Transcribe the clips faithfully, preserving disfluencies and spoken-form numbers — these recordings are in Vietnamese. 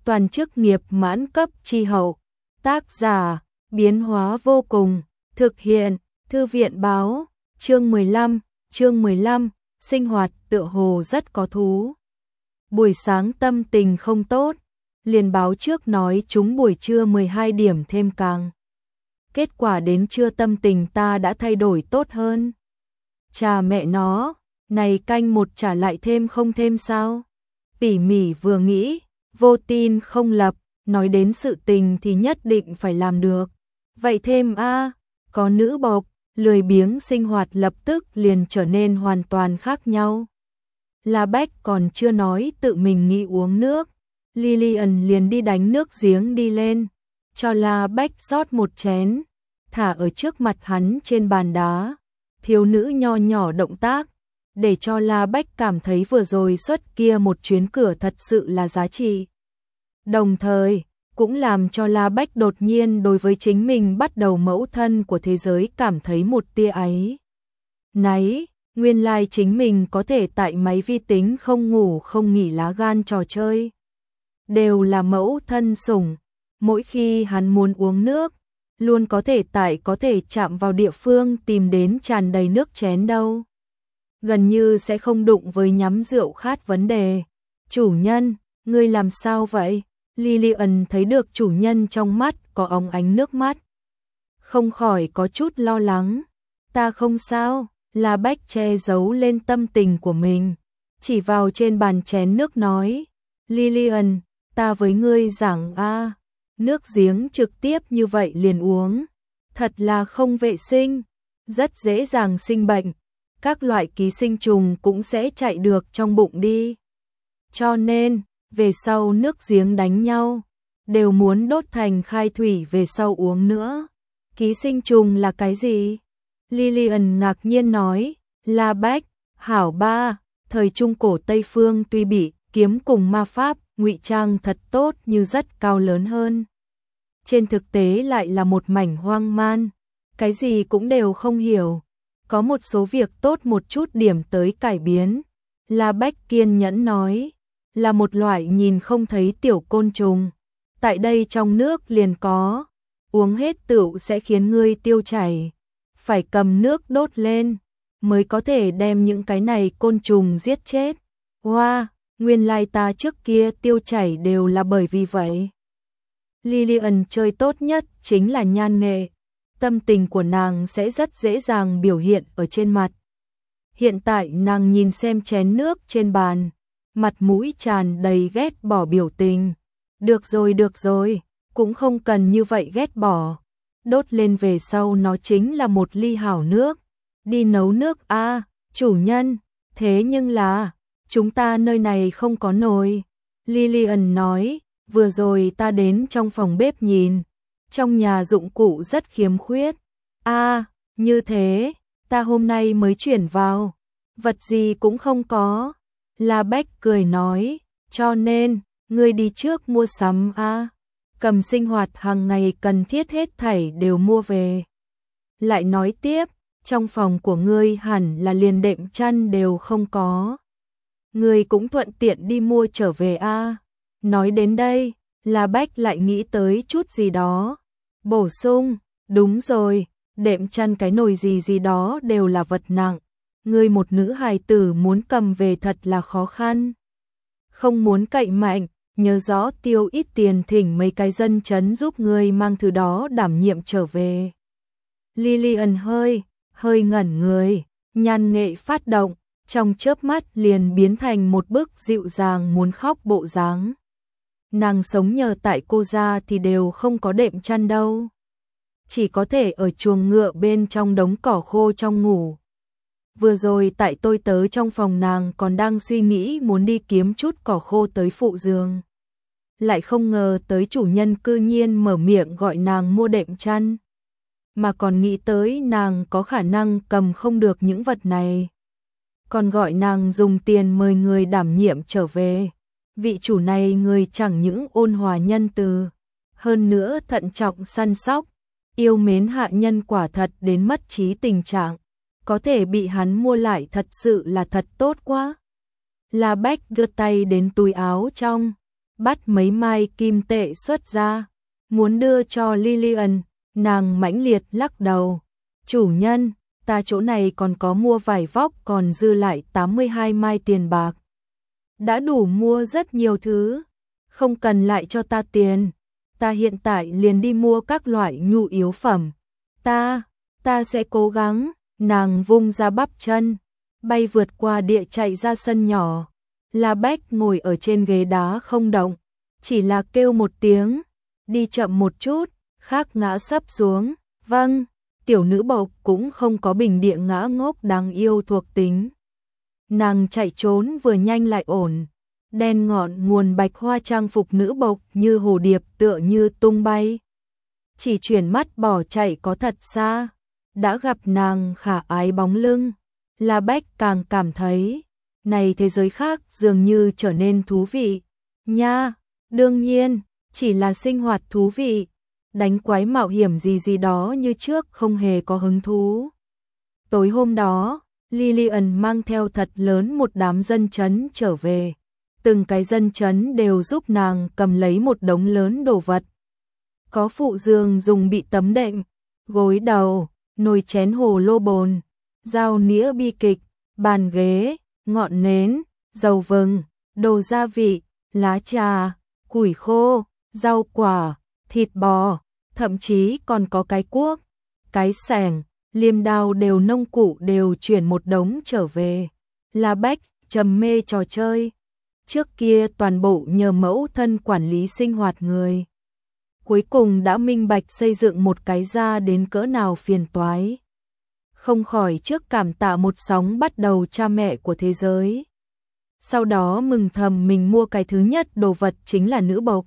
toàn chức nghiệp mãn cấp chi hậu. Tác giả, biến hóa vô cùng, thực hiện, thư viện báo, chương mười lăm, chương mười lăm, sinh hoạt tựa hồ rất có thú. Buổi sáng tâm tình không tốt, liền báo trước nói chúng buổi trưa mười hai điểm thêm càng. Kết quả đến trưa tâm tình ta đã thay đổi tốt hơn. Chà mẹ nó, này canh một trả lại thêm không thêm sao? Tỉ mỉ vừa nghĩ, vô tin không lập, nói đến sự tình thì nhất định phải làm được. Vậy thêm a, có nữ bộc, lười biếng sinh hoạt lập tức liền trở nên hoàn toàn khác nhau. La Bách còn chưa nói tự mình nghĩ uống nước, Lillian liền đi đánh nước giếng đi lên, cho La Bách rót một chén, thả ở trước mặt hắn trên bàn đá. Thiếu nữ nho nhỏ động tác, để cho La Bách cảm thấy vừa rồi xuất kia một chuyến cửa thật sự là giá trị. Đồng thời, cũng làm cho La Bách đột nhiên đối với chính mình bắt đầu mẫu thân của thế giới cảm thấy một tia áy náy. Nguyên lai chính mình có thể tại máy vi tính không ngủ không nghỉ lá gan trò chơi. Đều là mẫu thân sủng, mỗi khi hắn muốn uống nước, luôn có thể tại có thể chạm vào địa phương tìm đến tràn đầy nước chén đâu. Gần như sẽ không đụng với nhắm rượu khát vấn đề. Chủ nhân, ngươi làm sao vậy? Lillian thấy được chủ nhân trong mắt có óng ánh nước mắt, không khỏi có chút lo lắng. Ta không sao, La Bách che giấu lên tâm tình của mình, chỉ vào trên bàn chén nước nói. Lillian, ta với ngươi giảng a, nước giếng trực tiếp như vậy liền uống, thật là không vệ sinh, rất dễ dàng sinh bệnh, các loại ký sinh trùng cũng sẽ chạy được trong bụng đi. Cho nên, về sau nước giếng đánh nhau, đều muốn đốt thành khai thủy về sau uống nữa. Ký sinh trùng là cái gì? Lillian ngạc nhiên nói. La Bách, hảo ba, thời trung cổ Tây Phương tuy bị kiếm cùng ma pháp ngụy trang thật tốt như rất cao lớn hơn, trên thực tế lại là một mảnh hoang man, cái gì cũng đều không hiểu. Có một số việc tốt một chút điểm tới cải biến. La Bách kiên nhẫn nói, là một loại nhìn không thấy tiểu côn trùng, tại đây trong nước liền có, uống hết tựu sẽ khiến ngươi tiêu chảy, phải cầm nước đốt lên mới có thể đem những cái này côn trùng giết chết. Hoa, wow, nguyên lai ta trước kia tiêu chảy đều là bởi vì vậy. Lillian chơi tốt nhất chính là nhan nghệ, tâm tình của nàng sẽ rất dễ dàng biểu hiện ở trên mặt. Hiện tại nàng nhìn xem chén nước trên bàn, mặt mũi tràn đầy ghét bỏ biểu tình. Được rồi được rồi, cũng không cần như vậy ghét bỏ. Đốt lên về sau nó chính là một ly hảo nước. Đi nấu nước a, à, chủ nhân, thế nhưng là, chúng ta nơi này không có nồi. Lillian nói, vừa rồi ta đến trong phòng bếp nhìn, trong nhà dụng cụ rất khiếm khuyết. A, à, như thế, ta hôm nay mới chuyển vào, vật gì cũng không có. La Bách cười nói, cho nên, ngươi đi trước mua sắm a, à, cầm sinh hoạt hàng ngày cần thiết hết thảy đều mua về. Lại nói tiếp, trong phòng của ngươi hẳn là liền đệm chăn đều không có. Ngươi cũng thuận tiện đi mua trở về a. À. Nói đến đây, La Bách lại nghĩ tới chút gì đó. Bổ sung, đúng rồi, đệm chăn cái nồi gì gì đó đều là vật nặng. Ngươi một nữ hài tử muốn cầm về thật là khó khăn. Không muốn cậy mạnh, nhớ rõ tiêu ít tiền thỉnh mấy cái dân chấn giúp ngươi mang thứ đó đảm nhiệm trở về. Lillian hơi, hơi ngẩn người, nhan nghệ phát động, trong chớp mắt liền biến thành một bức dịu dàng muốn khóc bộ dáng. Nàng sống nhờ tại cô gia thì đều không có đệm chăn đâu, chỉ có thể ở chuồng ngựa bên trong đống cỏ khô trong ngủ. Vừa rồi tại tôi tớ trong phòng nàng còn đang suy nghĩ muốn đi kiếm chút cỏ khô tới phụ giường, lại không ngờ tới chủ nhân cư nhiên mở miệng gọi nàng mua đệm chăn, mà còn nghĩ tới nàng có khả năng cầm không được những vật này, còn gọi nàng dùng tiền mời người đảm nhiệm trở về. Vị chủ này người chẳng những ôn hòa nhân từ, hơn nữa thận trọng săn sóc, yêu mến hạ nhân quả thật đến mất trí tình trạng, có thể bị hắn mua lại thật sự là thật tốt quá. La Bách đưa tay đến túi áo trong, bắt mấy mai kim tệ xuất ra, muốn đưa cho Lillian, nàng mãnh liệt lắc đầu. Chủ nhân, ta chỗ này còn có mua vải vóc còn dư lại tám mươi hai mai tiền bạc. Đã đủ mua rất nhiều thứ, không cần lại cho ta tiền, ta hiện tại liền đi mua các loại nhu yếu phẩm. Ta, ta sẽ cố gắng, nàng vung ra bắp chân, bay vượt qua địa chạy ra sân nhỏ. La Bách ngồi ở trên ghế đá không động, chỉ là kêu một tiếng, đi chậm một chút, khác ngã sấp xuống. Vâng, tiểu nữ bộc cũng không có bình địa ngã ngốc đáng yêu thuộc tính. Nàng chạy trốn vừa nhanh lại ổn, đen ngọn nguồn bạch hoa trang phục nữ bộc như hồ điệp tựa như tung bay. Chỉ chuyển mắt bỏ chạy có thật xa, đã gặp nàng khả ái bóng lưng, La Bách càng cảm thấy, này thế giới khác dường như trở nên thú vị. Nha, đương nhiên, chỉ là sinh hoạt thú vị, đánh quái mạo hiểm gì gì đó như trước không hề có hứng thú. Tối hôm đó, Lillian mang theo thật lớn một đám dân chấn trở về. Từng cái dân chấn đều giúp nàng cầm lấy một đống lớn đồ vật. Có phụ giường dùng bị tấm đệm, gối đầu, nồi chén hồ lô bồn, dao nĩa bi kịch, bàn ghế, ngọn nến, dầu vừng, đồ gia vị, lá trà, củi khô, rau quả, thịt bò, thậm chí còn có cái cuốc, cái xẻng, liềm đao đều nông cụ đều chuyển một đống trở về. La Bách trầm mê trò chơi. Trước kia toàn bộ nhờ mẫu thân quản lý sinh hoạt người. Cuối cùng đã minh bạch xây dựng một cái gia đến cỡ nào phiền toái. Không khỏi trước cảm tạ một sóng bắt đầu cha mẹ của thế giới. Sau đó mừng thầm mình mua cái thứ nhất đồ vật chính là nữ bộc.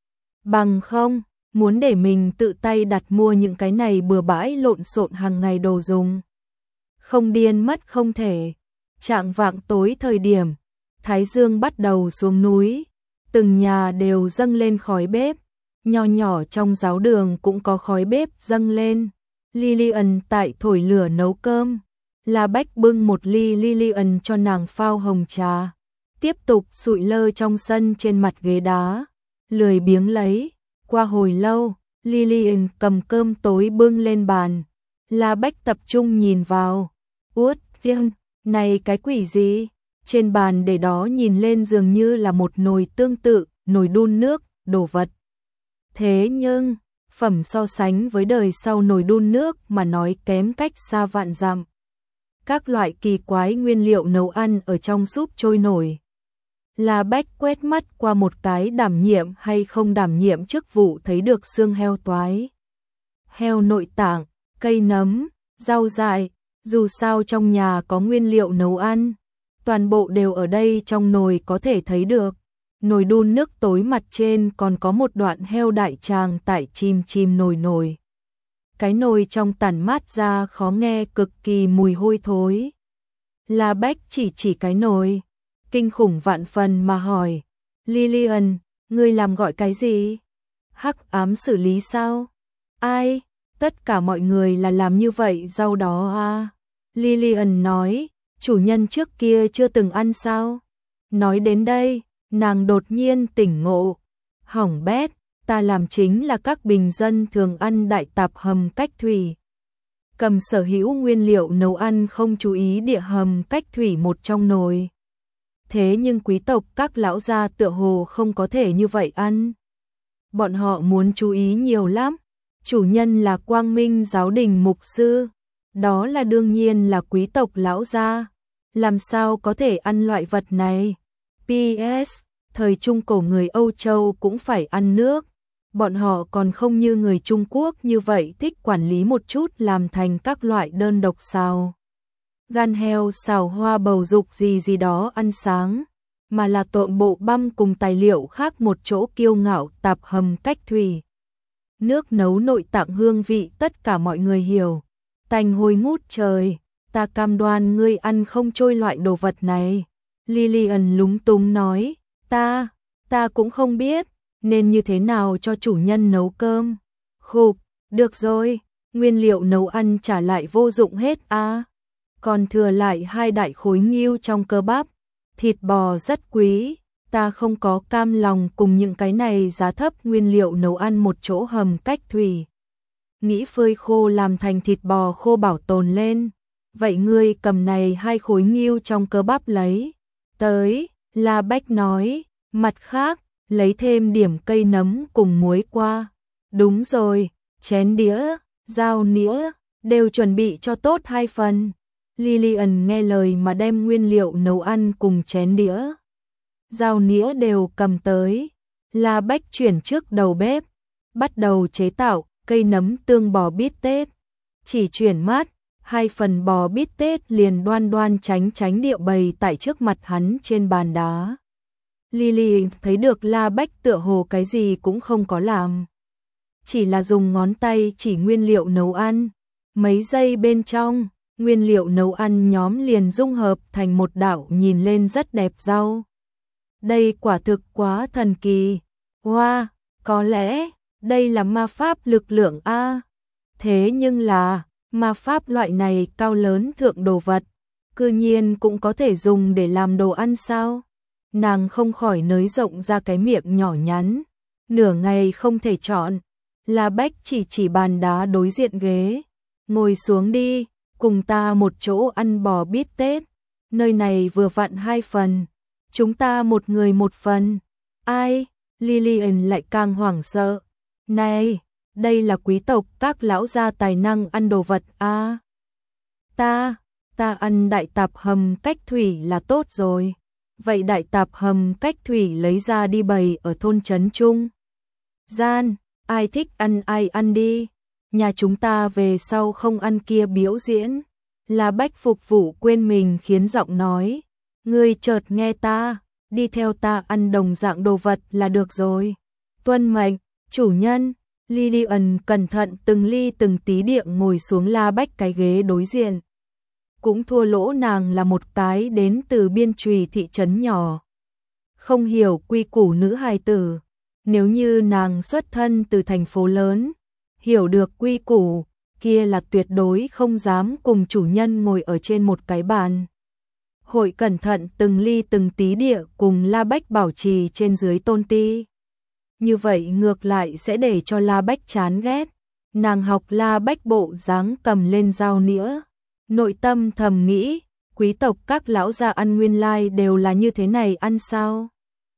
Bằng không, muốn để mình tự tay đặt mua những cái này bừa bãi lộn xộn hàng ngày đồ dùng. Không điên mất không thể. Chạng vạng tối thời điểm, Thái Dương bắt đầu xuống núi, từng nhà đều dâng lên khói bếp, nho nhỏ trong giáo đường cũng có khói bếp dâng lên. Lillian tại thổi lửa nấu cơm, La Bách bưng một ly Lillian cho nàng phao hồng trà, tiếp tục sụi lơ trong sân trên mặt ghế đá, lười biếng lấy. Qua hồi lâu, Lillian cầm cơm tối bưng lên bàn, La Bách tập trung nhìn vào. Út, viên, này cái quỷ gì? Trên bàn để đó nhìn lên dường như là một nồi tương tự, nồi đun nước, đồ vật. Thế nhưng, phẩm so sánh với đời sau nồi đun nước mà nói kém cách xa vạn dặm. Các loại kỳ quái nguyên liệu nấu ăn ở trong súp trôi nổi. La Bách quét mắt qua một cái đảm nhiệm hay không đảm nhiệm chức vụ thấy được xương heo toái, heo nội tạng, cây nấm, rau dại, dù sao trong nhà có nguyên liệu nấu ăn, toàn bộ đều ở đây trong nồi có thể thấy được. Nồi đun nước tối mặt trên còn có một đoạn heo đại tràng tại chìm chìm nồi nồi. Cái nồi trong tản mát ra khó nghe cực kỳ mùi hôi thối. La Bách chỉ chỉ cái nồi, kinh khủng vạn phần mà hỏi, Lillian, ngươi làm gọi cái gì? Hắc ám xử lý sao? Ai? Tất cả mọi người là làm như vậy rau đó à? Lillian nói, chủ nhân trước kia chưa từng ăn sao? Nói đến đây, nàng đột nhiên tỉnh ngộ. Hỏng bét, ta làm chính là các bình dân thường ăn đại tạp hầm cách thủy. Cầm sở hữu nguyên liệu nấu ăn không chú ý địa hầm cách thủy một trong nồi. Thế nhưng quý tộc các lão gia tựa hồ không có thể như vậy ăn. Bọn họ muốn chú ý nhiều lắm. Chủ nhân là Quang Minh giáo đình mục sư. Đó là đương nhiên là quý tộc lão gia. Làm sao có thể ăn loại vật này? pê ét. Thời Trung Cổ người Âu Châu cũng phải ăn nước. Bọn họ còn không như người Trung Quốc như vậy thích quản lý một chút làm thành các loại đơn độc xào. Gan heo xào hoa bầu dục gì gì đó ăn sáng, mà là trộn bộ băm cùng tài liệu khác một chỗ kiêu ngạo tạp hầm cách thủy. Nước nấu nội tạng hương vị tất cả mọi người hiểu. Tanh hôi ngút trời, ta cam đoan ngươi ăn không trôi loại đồ vật này. Lillian lúng túng nói, ta, ta cũng không biết, nên như thế nào cho chủ nhân nấu cơm. Khục, được rồi, nguyên liệu nấu ăn trả lại vô dụng hết à. Còn thừa lại hai đại khối nghêu trong cơ bắp, thịt bò rất quý, ta không có cam lòng cùng những cái này giá thấp nguyên liệu nấu ăn một chỗ hầm cách thủy. Nghĩ phơi khô làm thành thịt bò khô bảo tồn lên. Vậy ngươi cầm này hai khối nghêu trong cơ bắp lấy. Tới, La Bách nói, mặt khác, lấy thêm điểm cây nấm cùng muối qua. Đúng rồi, chén đĩa, dao nĩa, đều chuẩn bị cho tốt hai phần. Lillian nghe lời mà đem nguyên liệu nấu ăn cùng chén đĩa, dao nĩa đều cầm tới. La Bách chuyển trước đầu bếp, bắt đầu chế tạo cây nấm tương bò bít tết. Chỉ chuyển mắt, hai phần bò bít tết liền đoan đoan tránh tránh điệu bày tại trước mặt hắn trên bàn đá. Lily thấy được La Bách tựa hồ cái gì cũng không có làm, chỉ là dùng ngón tay chỉ nguyên liệu nấu ăn. Mấy giây bên trong, nguyên liệu nấu ăn nhóm liền dung hợp thành một đạo nhìn lên rất đẹp rau. Đây quả thực quá thần kỳ. Wow, có lẽ đây là ma pháp lực lượng a. Thế nhưng là, ma pháp loại này cao lớn thượng đồ vật, cư nhiên cũng có thể dùng để làm đồ ăn sao? Nàng không khỏi nới rộng ra cái miệng nhỏ nhắn, nửa ngày không thể chọn. La Bách chỉ chỉ bàn đá đối diện ghế, ngồi xuống đi, cùng ta một chỗ ăn bò bít tết. Nơi này vừa vặn hai phần, chúng ta một người một phần. Ai? Lillian lại càng hoảng sợ. Này, đây là quý tộc các lão gia tài năng ăn đồ vật a. À, ta, ta ăn đại tạp hầm cách thủy là tốt rồi. Vậy đại tạp hầm cách thủy lấy ra đi bày ở thôn trấn trung gian, ai thích ăn ai ăn đi. Nhà chúng ta về sau không ăn kia biểu diễn. La Bách phục vụ quên mình khiến giọng nói, ngươi chợt nghe ta, đi theo ta ăn đồng dạng đồ vật là được rồi. Tuân mệnh, chủ nhân. Lillian cẩn thận từng ly từng tí điệu ngồi xuống La Bách cái ghế đối diện. Cũng thua lỗ nàng là một cái đến từ biên trùy thị trấn nhỏ, không hiểu quy củ nữ hài tử. Nếu như nàng xuất thân từ thành phố lớn, hiểu được quy củ, kia là tuyệt đối không dám cùng chủ nhân ngồi ở trên một cái bàn. Hội cẩn thận từng ly từng tí địa cùng La Bách bảo trì trên dưới tôn ti. Như vậy ngược lại sẽ để cho La Bách chán ghét. Nàng học La Bách bộ dáng cầm lên dao nĩa, nội tâm thầm nghĩ, quý tộc các lão gia ăn nguyên lai đều là như thế này ăn sao?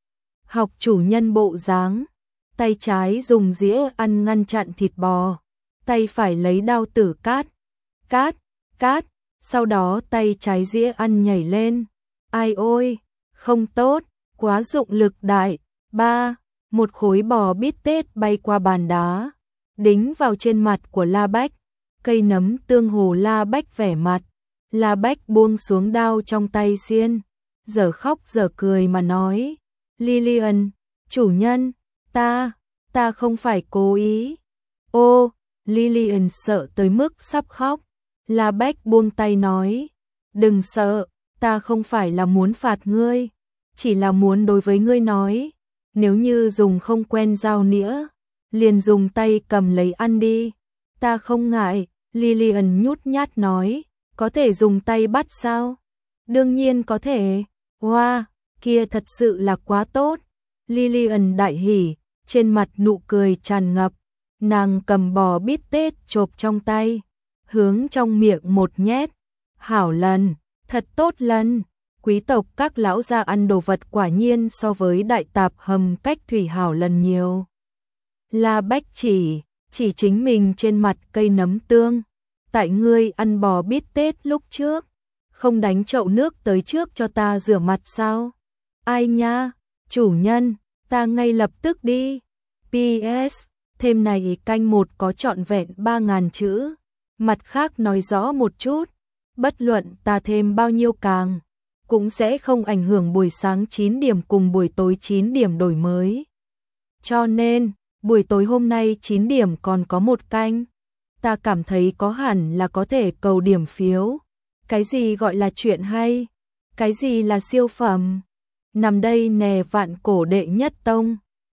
Học chủ nhân bộ dáng, tay trái dùng dĩa ăn ngăn chặn thịt bò, tay phải lấy đao tử cát, cát, cát, sau đó tay trái dĩa ăn nhảy lên. Ai ôi, không tốt, quá dụng lực đại. Ba, một khối bò bít tết bay qua bàn đá, đính vào trên mặt của La Bách. Cây nấm tương hồ La Bách vẻ mặt. La Bách buông xuống đao trong tay xiên, giờ khóc giờ cười mà nói, Lillian, chủ nhân, ta, ta không phải cố ý. Ô, Lillian sợ tới mức sắp khóc. La Bách buông tay nói, đừng sợ, ta không phải là muốn phạt ngươi, chỉ là muốn đối với ngươi nói, nếu như dùng không quen dao nĩa, liền dùng tay cầm lấy ăn đi. Ta không ngại. Lillian nhút nhát nói, có thể dùng tay bắt sao? Đương nhiên có thể. Wow, kia thật sự là quá tốt. Lillian đại hỉ, trên mặt nụ cười tràn ngập. Nàng cầm bò bít tết chộp trong tay, hướng trong miệng một nhét. Hảo lần, thật tốt lần. Quý tộc các lão gia ăn đồ vật quả nhiên so với đại tạp hầm cách thủy hảo lần nhiều. La Bách chỉ, chỉ chính mình trên mặt cây nấm tương. Tại ngươi ăn bò bít tết lúc trước, không đánh chậu nước tới trước cho ta rửa mặt sao? Ai nha, chủ nhân, ta ngay lập tức đi. pê ét, thêm này canh một có trọn vẹn ba ngàn chữ. Mặt khác nói rõ một chút, bất luận ta thêm bao nhiêu càng, cũng sẽ không ảnh hưởng buổi sáng chín điểm cùng buổi tối chín điểm đổi mới. Cho nên, buổi tối hôm nay chín điểm còn có một canh. Ta cảm thấy có hẳn là có thể cầu điểm phiếu. Cái gì gọi là chuyện hay? Cái gì là siêu phẩm? Nằm đây nè vạn cổ đệ nhất tông.